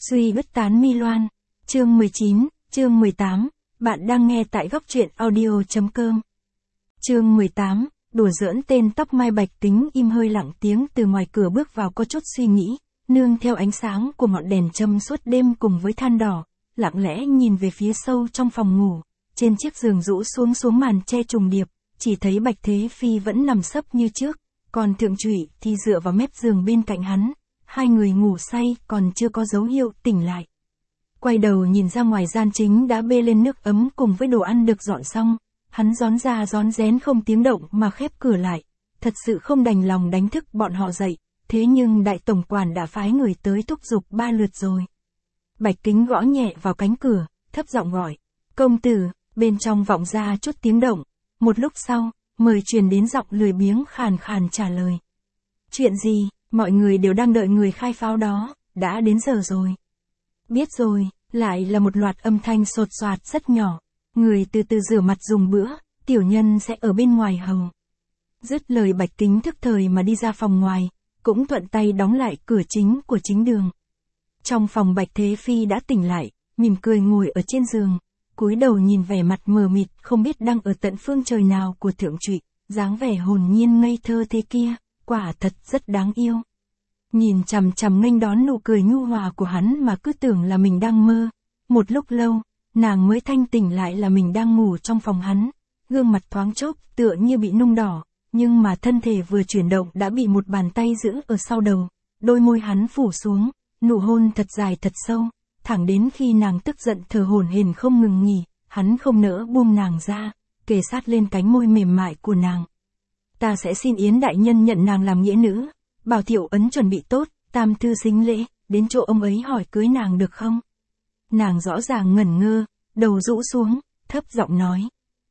Suy bứt tán mi loan. Chương 19, chương 18, bạn đang nghe tại góc truyện audio.com. Chương 18, đùa giỡn tên tóc mai bạch tính im hơi lặng tiếng từ ngoài cửa bước vào có chút suy nghĩ, nương theo ánh sáng của ngọn đèn châm suốt đêm cùng với than đỏ, lặng lẽ nhìn về phía sâu trong phòng ngủ, trên chiếc giường rũ xuống màn che trùng điệp, chỉ thấy Bạch Thế Phi vẫn nằm sấp như trước, còn Thượng Trụy thì dựa vào mép giường bên cạnh hắn, hai người ngủ say còn chưa có dấu hiệu tỉnh lại. Quay đầu nhìn ra ngoài gian chính đã bê lên nước ấm cùng với đồ ăn được dọn xong, hắn rón ra rón rén không tiếng động mà khép cửa lại, thật sự không đành lòng đánh thức bọn họ dậy, thế nhưng đại tổng quản đã phái người tới thúc giục 3 lượt rồi. Bạch Kính gõ nhẹ vào cánh cửa, thấp giọng gọi, công tử, bên trong vọng ra chút tiếng động, một lúc sau, mời truyền đến giọng lười biếng khàn khàn trả lời. Chuyện gì, mọi người đều đang đợi người khai pháo đó, đã đến giờ rồi. Biết rồi, lại là một loạt âm thanh sột soạt rất nhỏ, người từ từ rửa mặt dùng bữa, tiểu nhân sẽ ở bên ngoài hầu. Dứt lời Bạch Kính thức thời mà đi ra phòng ngoài, cũng thuận tay đóng lại cửa chính của chính đường. Trong phòng Bạch Thế Phi đã tỉnh lại, mỉm cười ngồi ở trên giường, cúi đầu nhìn vẻ mặt mờ mịt không biết đang ở tận phương trời nào của Thượng Trụy, dáng vẻ hồn nhiên ngây thơ thế kia, quả thật rất đáng yêu. Nhìn chằm chằm nghênh đón nụ cười nhu hòa của hắn mà cứ tưởng là mình đang mơ. Một lúc lâu, nàng mới thanh tỉnh lại là mình đang ngủ trong phòng hắn, gương mặt thoáng chốc tựa như bị nung đỏ, nhưng mà thân thể vừa chuyển động đã bị một bàn tay giữ ở sau đầu, đôi môi hắn phủ xuống, nụ hôn thật dài thật sâu, thẳng đến khi nàng tức giận thở hổn hển không ngừng nghỉ, hắn không nỡ buông nàng ra, kề sát lên cánh môi mềm mại của nàng. Ta sẽ xin Yến đại nhân nhận nàng làm nghĩa nữ, bảo Thiệu Ấn chuẩn bị tốt, tam thư xính lễ, đến chỗ ông ấy hỏi cưới nàng được không? Nàng rõ ràng ngẩn ngơ, đầu rũ xuống, thấp giọng nói.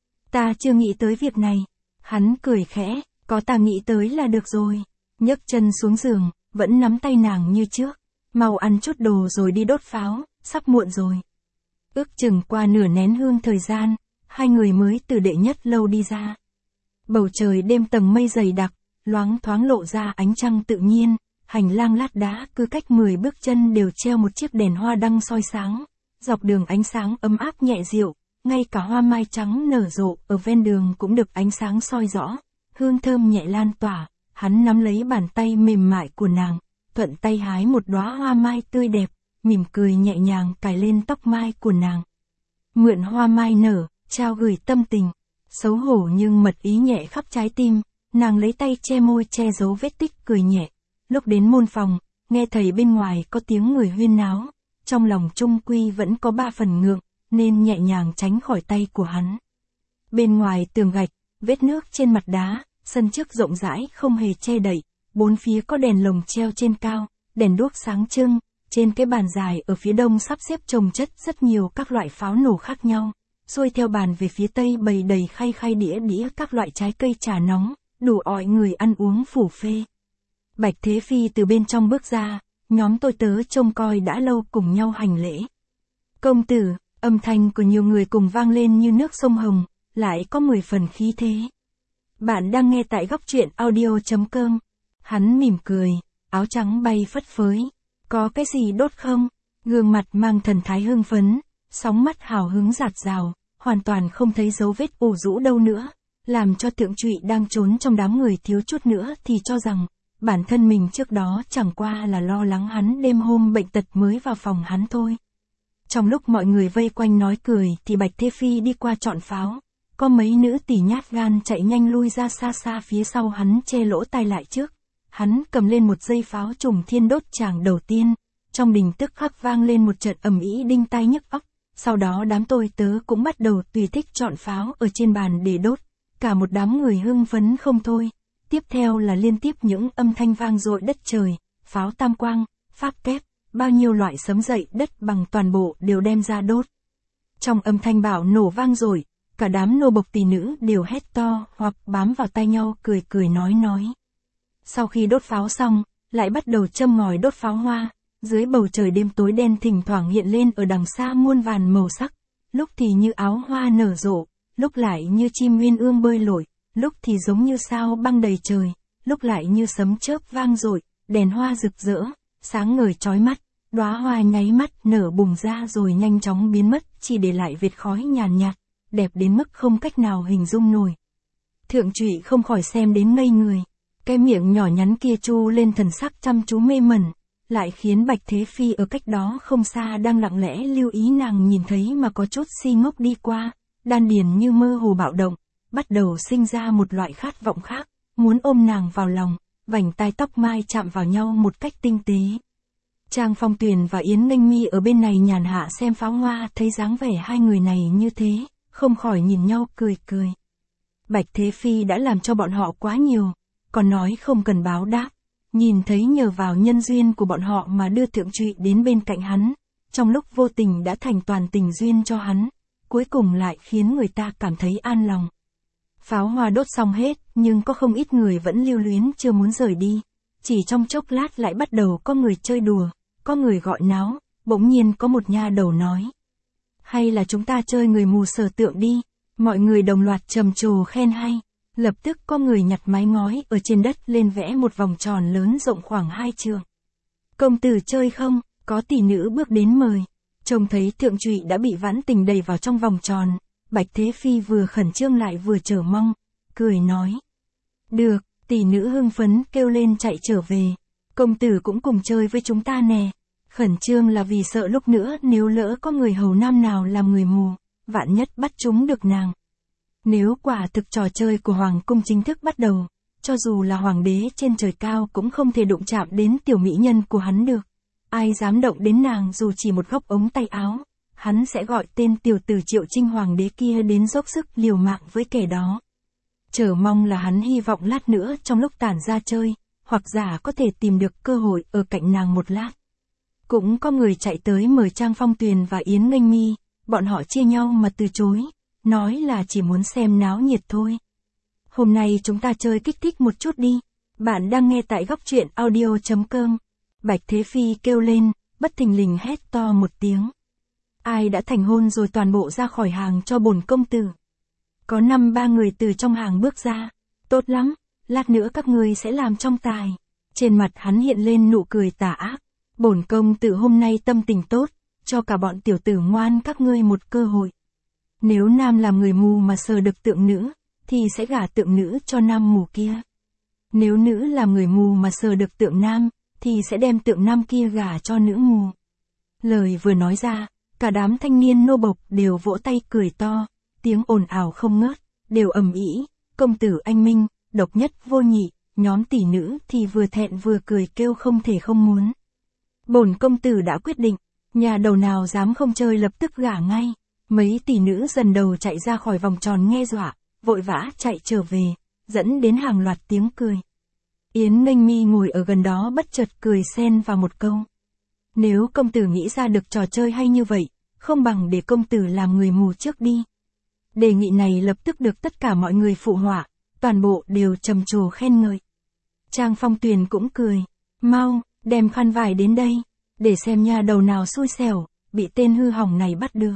Ta chưa nghĩ tới việc này. Hắn cười khẽ, có ta nghĩ tới là được rồi. Nhấc chân xuống giường, vẫn nắm tay nàng như trước. Mau ăn chút đồ rồi đi đốt pháo, sắp muộn rồi. Ước chừng qua nửa nén hương thời gian, hai người mới từ đệ nhất lâu đi ra. Bầu trời đêm tầng mây dày đặc, loáng thoáng lộ ra ánh trăng tự nhiên, hành lang lát đá cứ cách 10 bước chân đều treo một chiếc đèn hoa đăng soi sáng, dọc đường ánh sáng ấm áp nhẹ dịu, ngay cả hoa mai trắng nở rộ ở ven đường cũng được ánh sáng soi rõ, hương thơm nhẹ lan tỏa, hắn nắm lấy bàn tay mềm mại của nàng, thuận tay hái một đóa hoa mai tươi đẹp, mỉm cười nhẹ nhàng cài lên tóc mai của nàng. Mượn hoa mai nở, trao gửi tâm tình, xấu hổ nhưng mật ý nhẹ khắp trái tim. Nàng lấy tay che môi che giấu vết tích cười nhẹ. Lúc đến môn phòng, nghe thấy bên ngoài có tiếng người huyên náo. Trong lòng trung quy vẫn có 3 phần ngượng, nên nhẹ nhàng tránh khỏi tay của hắn. Bên ngoài tường gạch, vết nước trên mặt đá, sân trước rộng rãi không hề che đậy. Bốn phía có đèn lồng treo trên cao, đèn đuốc sáng trưng. Trên cái bàn dài ở phía đông sắp xếp chồng chất rất nhiều các loại pháo nổ khác nhau. Xuôi theo bàn về phía tây bày đầy khay đĩa các loại trái cây trà nóng. Đủ ỏi người ăn uống phủ phê. Bạch Thế Phi từ bên trong bước ra, nhóm tôi tớ trông coi đã lâu cùng nhau hành lễ. Công tử, âm thanh của nhiều người cùng vang lên như nước sông Hồng, lại có 10 phần khí thế. Bạn đang nghe tại góc truyện audio.com. Hắn mỉm cười, áo trắng bay phất phới. Có cái gì đốt không? Gương mặt mang thần thái hưng phấn, sóng mắt hào hứng rạt rào, hoàn toàn không thấy dấu vết ủ rũ đâu nữa. Làm cho Thượng Trụy đang trốn trong đám người thiếu chút nữa thì cho rằng, bản thân mình trước đó chẳng qua là lo lắng hắn đêm hôm bệnh tật mới vào phòng hắn thôi. Trong lúc mọi người vây quanh nói cười thì Bạch Thế Phi đi qua chọn pháo, có mấy nữ tỳ nhát gan chạy nhanh lui ra xa phía sau hắn che lỗ tai lại trước. Hắn cầm lên một dây pháo trùng thiên đốt tràng đầu tiên, trong đình tức khắc vang lên một trận ầm ĩ đinh tai nhức óc, sau đó đám tôi tớ cũng bắt đầu tùy thích chọn pháo ở trên bàn để đốt. Cả một đám người hưng phấn không thôi, tiếp theo là liên tiếp những âm thanh vang dội đất trời, pháo tam quang, pháp kép, bao nhiêu loại sấm dậy đất bằng toàn bộ đều đem ra đốt. Trong âm thanh bạo nổ vang dội, cả đám nô bộc tỳ nữ đều hét to hoặc bám vào tay nhau cười nói. Sau khi đốt pháo xong, lại bắt đầu châm ngòi đốt pháo hoa, dưới bầu trời đêm tối đen thỉnh thoảng hiện lên ở đằng xa muôn vàn màu sắc, lúc thì như áo hoa nở rộ. Lúc lại như chim uyên ương bơi lội, lúc thì giống như sao băng đầy trời, lúc lại như sấm chớp vang dội, đèn hoa rực rỡ, sáng ngời chói mắt, Đóa hoa nháy mắt nở bùng ra rồi nhanh chóng biến mất, chỉ để lại vệt khói nhàn nhạt, đẹp đến mức không cách nào hình dung nổi. Thượng Trụy không khỏi xem đến ngây người. Cái miệng nhỏ nhắn kia chu lên thần sắc chăm chú mê mẩn, lại khiến Bạch Thế Phi ở cách đó không xa đang lặng lẽ lưu ý nàng nhìn thấy mà có chút si ngốc đi qua, đan điền như mơ hồ bạo động, bắt đầu sinh ra một loại khát vọng khác, muốn ôm nàng vào lòng, vành tai tóc mai chạm vào nhau một cách tinh tế. Trang Phong Tuyền và Yến Nghênh Mi ở bên này nhàn hạ xem pháo hoa, thấy dáng vẻ hai người này như thế, không khỏi nhìn nhau cười cười. Bạch Thế Phi đã làm cho bọn họ quá nhiều, còn nói không cần báo đáp, nhìn thấy nhờ vào nhân duyên của bọn họ mà đưa Thượng Trụy đến bên cạnh hắn, trong lúc vô tình đã thành toàn tình duyên cho hắn, cuối cùng lại khiến người ta cảm thấy an lòng. Pháo hoa đốt xong hết, nhưng có không ít người vẫn lưu luyến chưa muốn rời đi, chỉ trong chốc lát lại bắt đầu có người chơi đùa, có người gọi náo, bỗng nhiên có một nha đầu nói. Hay là chúng ta chơi người mù sở tượng đi, mọi người đồng loạt trầm trồ khen hay. Lập tức có người nhặt mái ngói ở trên đất lên vẽ một vòng tròn lớn rộng khoảng 2 trượng. Công tử chơi không? Có tỷ nữ bước đến mời. Trông thấy Thượng Trụy đã bị Vãn Tình đẩy vào trong vòng tròn, Bạch Thế Phi vừa khẩn trương lại vừa chờ mong, cười nói. Được, tỷ nữ hưng phấn kêu lên chạy trở về. Công tử cũng cùng chơi với chúng ta nè. Khẩn trương là vì sợ lúc nữa nếu lỡ có người hầu nam nào làm người mù, vạn nhất bắt chúng được nàng. Nếu quả thực trò chơi của Hoàng cung chính thức bắt đầu, cho dù là Hoàng đế trên trời cao cũng không thể đụng chạm đến tiểu mỹ nhân của hắn được. Ai dám động đến nàng dù chỉ một góc ống tay áo, hắn sẽ gọi tên tiểu tử Triệu Trinh Hoàng đế kia đến dốc sức liều mạng với kẻ đó. Chờ mong là hắn hy vọng lát nữa trong lúc tản ra chơi, hoặc giả có thể tìm được cơ hội ở cạnh nàng một lát. Cũng có người chạy tới mời Trang Phong Tuyền và Yến Nghênh Mi, bọn họ chia nhau mà từ chối, nói là chỉ muốn xem náo nhiệt thôi. Hôm nay chúng ta chơi kích thích một chút đi. Bạn đang nghe tại góc truyện audio.com. Bạch Thế Phi kêu lên, bất thình lình hét to một tiếng. Ai đã thành hôn rồi toàn bộ ra khỏi hàng cho bổn công tử. Có 5-3 người từ trong hàng bước ra. Tốt lắm, lát nữa các ngươi sẽ làm trong tài. Trên mặt hắn hiện lên nụ cười tà ác. Bổn công tử hôm nay tâm tình tốt, cho cả bọn tiểu tử ngoan các ngươi một cơ hội. Nếu nam làm người mù mà sờ được tượng nữ, thì sẽ gả tượng nữ cho nam mù kia. Nếu nữ làm người mù mà sờ được tượng nam, thì sẽ đem tượng nam kia gả cho nữ mù. Lời vừa nói ra, cả đám thanh niên nô bộc đều vỗ tay cười to, tiếng ồn ào không ngớt, đều ầm ĩ, công tử anh minh, độc nhất vô nhị, nhóm tỷ nữ thì vừa thẹn vừa cười kêu không thể không muốn. Bổn công tử đã quyết định, nhà đầu nào dám không chơi lập tức gả ngay. Mấy tỷ nữ dần đầu chạy ra khỏi vòng tròn nghe dọa, vội vã chạy trở về, dẫn đến hàng loạt tiếng cười. Yến Nghênh Mi ngồi ở gần đó bất chợt cười xen vào một câu. Nếu công tử nghĩ ra được trò chơi hay như vậy, không bằng để công tử làm người mù trước đi. Đề nghị này lập tức được tất cả mọi người phụ họa, toàn bộ đều trầm trồ khen ngợi. Trang Phong Tuyền cũng cười, mau, đem khăn vải đến đây, để xem nha đầu nào xui xẻo, bị tên hư hỏng này bắt được.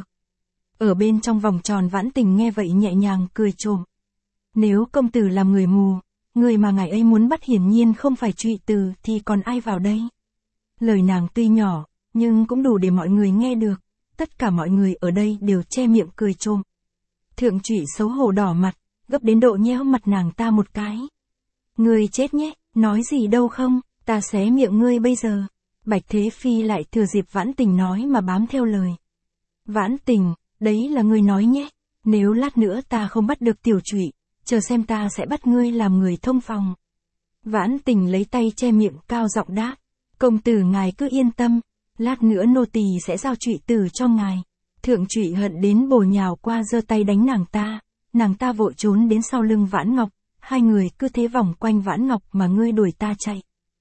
Ở bên trong vòng tròn Vãn Tình nghe vậy nhẹ nhàng cười trộm. Nếu công tử làm người mù, người mà ngài ấy muốn bắt hiển nhiên không phải Trụy Từ thì còn ai vào đây. Lời nàng tuy nhỏ, nhưng cũng đủ để mọi người nghe được, tất cả mọi người ở đây đều che miệng cười trộm. Thượng Trụy xấu hổ đỏ mặt, gấp đến độ nhéo mặt nàng ta một cái. Ngươi chết nhé, nói gì đâu không, ta xé miệng ngươi bây giờ. Bạch Thế Phi lại thừa dịp Vãn Tình nói mà bám theo lời. Vãn Tình, đấy là ngươi nói nhé, nếu lát nữa ta không bắt được tiểu Trụy, chờ xem ta sẽ bắt ngươi làm người thông phòng. Vãn Tình lấy tay che miệng cao giọng đáp, công tử ngài cứ yên tâm, lát nữa nô tỳ sẽ giao Trụy Tử cho ngài. Thượng Trụy hận đến bổ nhào qua giơ tay đánh nàng ta vội trốn đến sau lưng Vãn Ngọc, hai người cứ thế vòng quanh Vãn Ngọc mà ngươi đuổi ta chạy.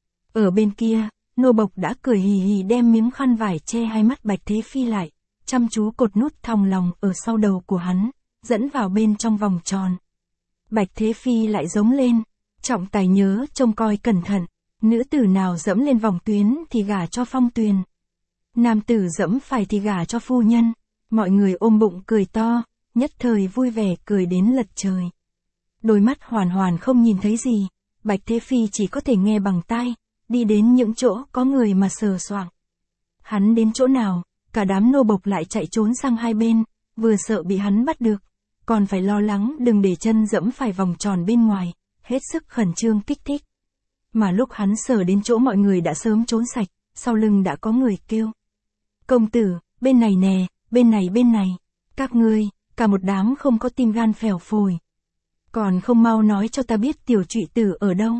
Ở bên kia, nô bộc đã cười hì hì đem miếng khăn vải che hai mắt Bạch Thế Phi lại, chăm chú cột nút thòng lòng ở sau đầu của hắn, dẫn vào bên trong vòng tròn. Bạch Thế Phi lại giống lên, trọng tài nhớ trông coi cẩn thận, nữ tử nào dẫm lên vòng tuyến thì gả cho Phong Tuyền. Nam tử dẫm phải thì gả cho phu nhân, mọi người ôm bụng cười to, nhất thời vui vẻ cười đến lật trời. Đôi mắt hoàn hoàn không nhìn thấy gì, Bạch Thế Phi chỉ có thể nghe bằng tai, đi đến những chỗ có người mà sờ soạng. Hắn đến chỗ nào, cả đám nô bộc lại chạy trốn sang hai bên, vừa sợ bị hắn bắt được, còn phải lo lắng đừng để chân dẫm phải vòng tròn bên ngoài, hết sức khẩn trương kích thích. Mà lúc hắn sờ đến chỗ mọi người đã sớm trốn sạch, sau lưng đã có người kêu. Công tử, bên này nè, bên này, các ngươi, cả một đám không có tim gan phèo phổi. Còn không mau nói cho ta biết tiểu trụy tử ở đâu.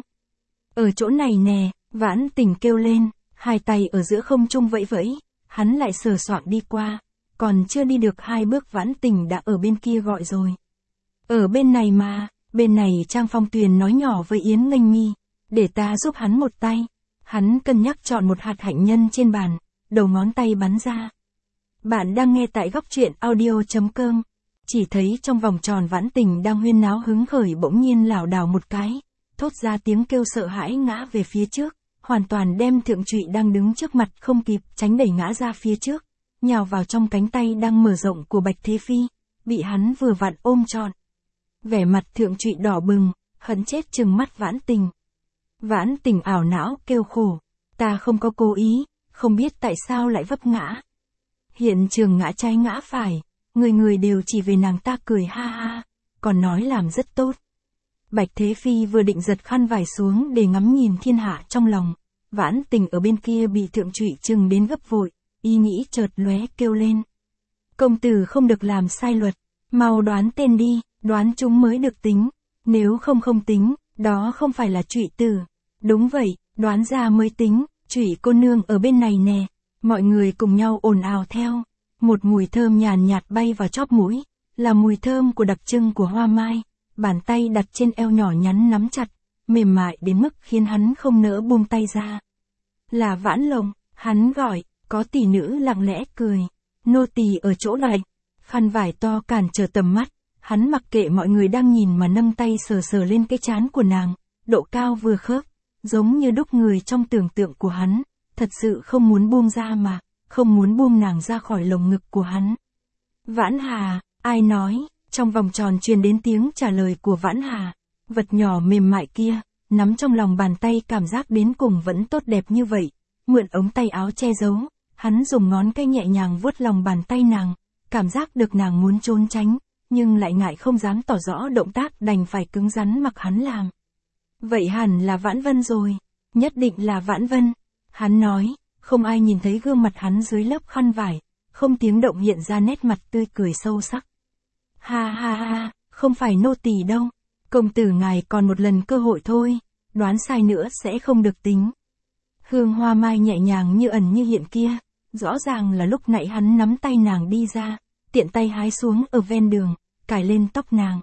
Ở chỗ này nè, Vãn Tình kêu lên, hai tay ở giữa không trung vẫy vẫy, hắn lại sờ soạng đi qua, còn chưa đi được 2 bước Vãn Tình đã ở bên kia gọi rồi. Ở bên này mà, bên này Trang Phong Tuyền nói nhỏ với Yến Nghênh Mi, để ta giúp hắn một tay. Hắn cân nhắc chọn một hạt hạnh nhân trên bàn, đầu ngón tay bắn ra. Bạn đang nghe tại góc truyện audio.com. Chỉ thấy trong vòng tròn Vãn Tình đang huyên náo hứng khởi bỗng nhiên lảo đảo một cái, thốt ra tiếng kêu sợ hãi ngã về phía trước, hoàn toàn đem Thượng Trụy đang đứng trước mặt không kịp tránh đẩy ngã ra phía trước, nhào vào trong cánh tay đang mở rộng của Bạch Thế Phi, bị hắn vừa vặn ôm trọn. Vẻ mặt Thượng Trụy đỏ bừng, hận chết trừng mắt Vãn Tình. Vãn Tình ảo não kêu khổ, ta không có cố ý, không biết tại sao lại vấp ngã. Hiện trường ngã trái ngã phải, người đều chỉ về nàng ta cười ha ha, còn nói làm rất tốt. Bạch Thế Phi vừa định giật khăn vải xuống để ngắm nhìn thiên hạ trong lòng, Vãn Tình ở bên kia bị Thượng Trụy trừng đến gấp vội, ý nghĩ chợt lóe kêu lên. Công tử không được làm sai luật, mau đoán tên đi, đoán chúng mới được tính, nếu không tính, đó không phải là Trụy tử. Đúng vậy, đoán ra mới tính, Trụy cô nương ở bên này nè. Mọi người cùng nhau ồn ào theo, một mùi thơm nhàn nhạt bay vào chóp mũi, là mùi thơm của đặc trưng của hoa mai, bàn tay đặt trên eo nhỏ nhắn nắm chặt, mềm mại đến mức khiến hắn không nỡ buông tay ra. Là Vãn Lồng, hắn gọi, có tỷ nữ lặng lẽ cười, nô tỳ ở chỗ này, khăn vải to cản trở tầm mắt, hắn mặc kệ mọi người đang nhìn mà nâng tay sờ sờ lên cái trán của nàng, độ cao vừa khớp, giống như đúc người trong tưởng tượng của hắn. Thật sự không muốn buông ra mà, không muốn buông nàng ra khỏi lồng ngực của hắn. Vãn Hà, ai nói, trong vòng tròn truyền đến tiếng trả lời của Vãn Hà, vật nhỏ mềm mại kia, nắm trong lòng bàn tay cảm giác đến cùng vẫn tốt đẹp như vậy, mượn ống tay áo che giấu, hắn dùng ngón cái nhẹ nhàng vuốt lòng bàn tay nàng, cảm giác được nàng muốn trốn tránh, nhưng lại ngại không dám tỏ rõ động tác đành phải cứng rắn mặc hắn làm. Vậy hẳn là Vãn Vân rồi, nhất định là Vãn Vân. Hắn nói, không ai nhìn thấy gương mặt hắn dưới lớp khăn vải, không tiếng động hiện ra nét mặt tươi cười sâu sắc. Ha ha ha, không phải nô tỳ đâu, công tử ngài còn một lần cơ hội thôi, đoán sai nữa sẽ không được tính. Hương hoa mai nhẹ nhàng như ẩn như hiện kia, rõ ràng là lúc nãy hắn nắm tay nàng đi ra, tiện tay hái xuống ở ven đường, cài lên tóc nàng.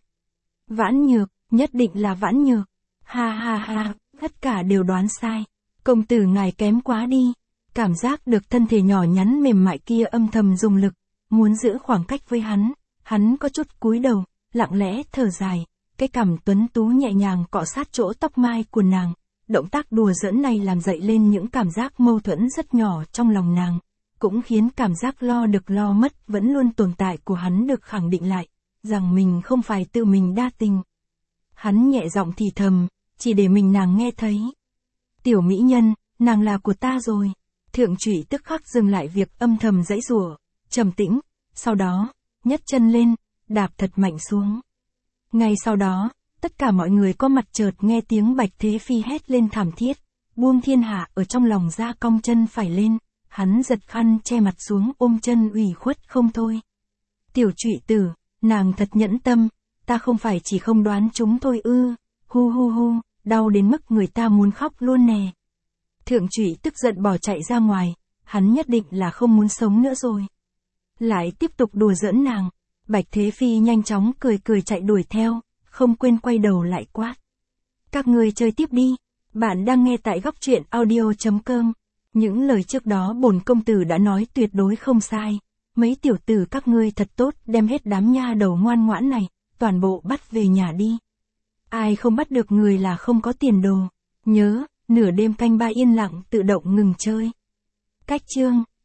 Vãn Nhược, nhất định là Vãn Nhược. Ha ha ha, tất cả đều đoán sai. Công tử ngài kém quá đi, cảm giác được thân thể nhỏ nhắn mềm mại kia âm thầm dùng lực, muốn giữ khoảng cách với hắn có chút cúi đầu, lặng lẽ thở dài, cái cằm tuấn tú nhẹ nhàng cọ sát chỗ tóc mai của nàng, động tác đùa giỡn này làm dậy lên những cảm giác mâu thuẫn rất nhỏ trong lòng nàng, cũng khiến cảm giác lo được lo mất vẫn luôn tồn tại của hắn được khẳng định lại, rằng mình không phải tự mình đa tình. Hắn nhẹ giọng thì thầm, chỉ để mình nàng nghe thấy. Tiểu mỹ nhân, nàng là của ta rồi. Thượng Trụy tức khắc dừng lại việc âm thầm giãy giụa, trầm tĩnh, sau đó, nhấc chân lên, đạp thật mạnh xuống. Ngay sau đó, tất cả mọi người có mặt chợt nghe tiếng Bạch Thế Phi hét lên thảm thiết, buông thiên hạ ở trong lòng ra cong chân phải lên, hắn giật khăn che mặt xuống ôm chân ủy khuất không thôi. Tiểu Trụy tử, nàng thật nhẫn tâm, ta không phải chỉ không đoán chúng thôi ư, hu hu hu, đau đến mức người ta muốn khóc luôn nè. Thượng Trụy tức giận bỏ chạy ra ngoài, hắn nhất định là không muốn sống nữa rồi. Lại tiếp tục đùa giỡn nàng, Bạch Thế Phi nhanh chóng cười chạy đuổi theo, không quên quay đầu lại quát. Các người chơi tiếp đi, bạn đang nghe tại góc truyện audio.com. Những lời trước đó bổn công tử đã nói tuyệt đối không sai, mấy tiểu tử các ngươi thật tốt đem hết đám nha đầu ngoan ngoãn này, toàn bộ bắt về nhà đi. Ai không bắt được người là không có tiền đồ, nhớ, nửa đêm canh ba yên lặng tự động ngừng chơi. Cách chương